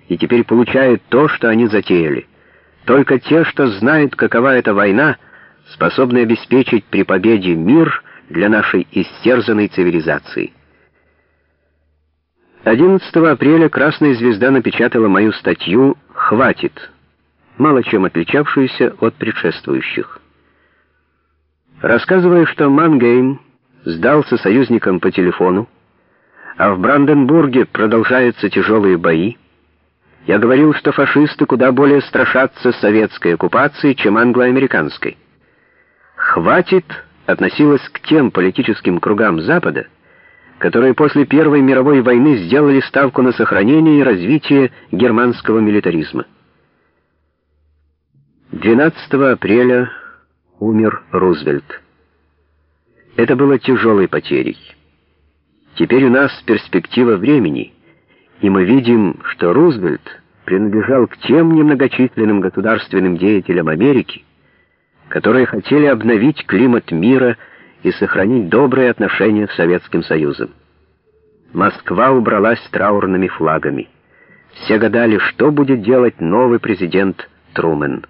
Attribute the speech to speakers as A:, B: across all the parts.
A: и теперь получают то, что они затеяли. Только те, что знают, какова эта война, способны обеспечить при победе мир для нашей истерзанной цивилизации. 11 апреля «Красная звезда» напечатала мою статью «Хватит», мало чем отличавшуюся от предшествующих. Рассказывая, что Мангейм сдался союзникам по телефону, а в Бранденбурге продолжаются тяжелые бои, я говорил, что фашисты куда более страшатся советской оккупации, чем англо-американской. «Хватит» относилась к тем политическим кругам Запада, которые после Первой мировой войны сделали ставку на сохранение и развитие германского милитаризма. 12 апреля умер Рузвельт. Это было тяжелой потерей. Теперь у нас перспектива времени, и мы видим, что Рузвельт принадлежал к тем немногочисленным государственным деятелям Америки, которые хотели обновить климат мира и сохранить добрые отношения с Советским Союзом. Москва убралась траурными флагами. Все гадали, что будет делать новый президент Трумэн.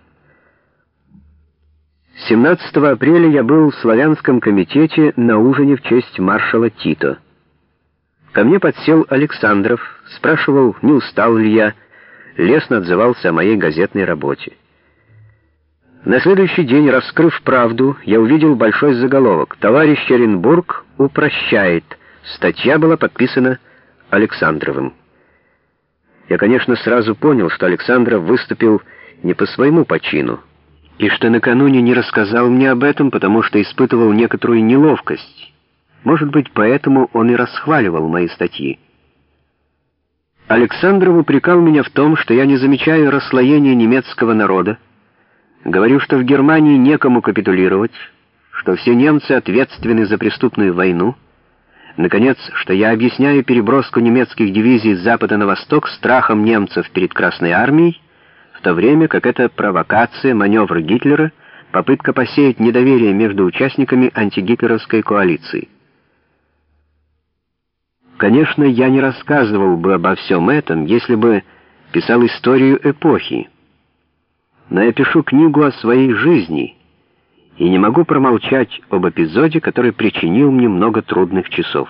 A: 17 апреля я был в Славянском комитете на ужине в честь маршала Тито. Ко мне подсел Александров, спрашивал, не устал ли я, лестно отзывался о моей газетной работе. На следующий день, раскрыв правду, я увидел большой заголовок: «Товарищ Оренбург упрощает». Статья была подписана Александровым. Я, конечно, сразу понял, что Александров выступил не по своему почину, и что накануне не рассказал мне об этом, потому что испытывал некоторую неловкость. Может быть, поэтому он и расхваливал мои статьи. Александров упрекал меня в том, что я не замечаю расслоения немецкого народа, говорю, что в Германии некому капитулировать, что все немцы ответственны за преступную войну, наконец, что я объясняю переброску немецких дивизий с запада на восток страхом немцев перед Красной армией, в то время как это провокация, маневр Гитлера, попытка посеять недоверие между участниками антигитлеровской коалиции. Конечно, я не рассказывал бы обо всем этом, если бы писал историю эпохи. Но я пишу книгу о своей жизни и не могу промолчать об эпизоде, который причинил мне много трудных часов.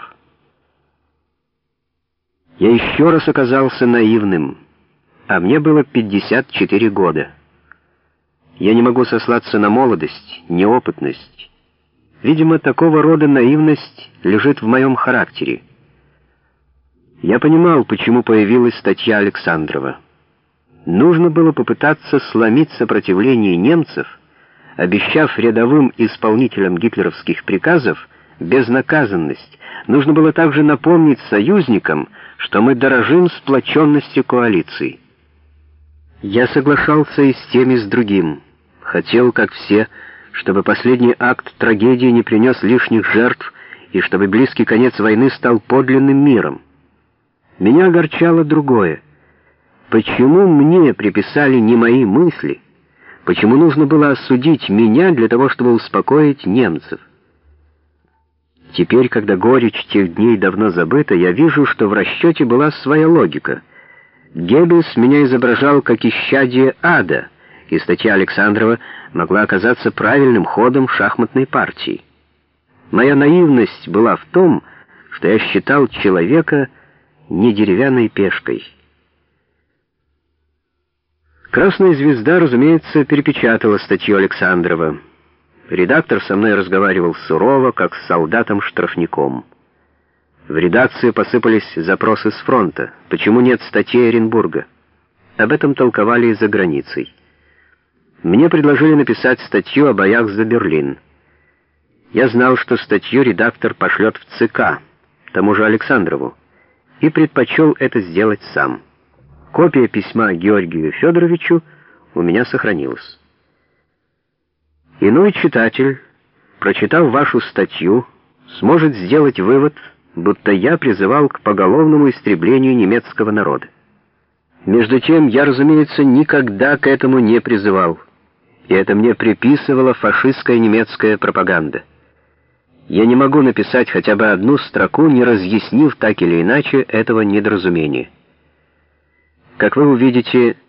A: Я еще раз оказался наивным, а мне было 54 года. Я не могу сослаться на молодость, неопытность. Видимо, такого рода наивность лежит в моем характере. Я понимал, почему появилась статья Александрова. Нужно было попытаться сломить сопротивление немцев, обещав рядовым исполнителям гитлеровских приказов безнаказанность. Нужно было также напомнить союзникам, что мы дорожим сплоченностью коалиции. Я соглашался и с тем, и с другим. Хотел, как все, чтобы последний акт трагедии не принес лишних жертв и чтобы близкий конец войны стал подлинным миром. Меня огорчало другое. Почему мне приписали не мои мысли? Почему нужно было осудить меня для того, чтобы успокоить немцев? Теперь, когда горечь тех дней давно забыта, я вижу, что в расчете была своя логика. Геббельс меня изображал как исчадие ада, и статья Александрова могла оказаться правильным ходом шахматной партии. Моя наивность была в том, что я считал человека не деревянной пешкой. «Красная звезда», разумеется, перепечатала статью Александрова. Редактор со мной разговаривал сурово, как с солдатом-штрафником. В редакцию посыпались запросы с фронта. Почему нет статьи Оренбурга? Об этом толковали и за границей. Мне предложили написать статью о боях за Берлин. Я знал, что статью редактор пошлет в ЦК, тому же Александрову, и предпочел это сделать сам. Копия письма Георгию Федоровичу у меня сохранилась. Иной читатель, прочитав вашу статью, сможет сделать вывод, будто я призывал к поголовному истреблению немецкого народа. Между тем, я, разумеется, никогда к этому не призывал, и это мне приписывала фашистская немецкая пропаганда. Я не могу написать хотя бы одну строку, не разъяснив так или иначе этого недоразумения. Как вы увидите,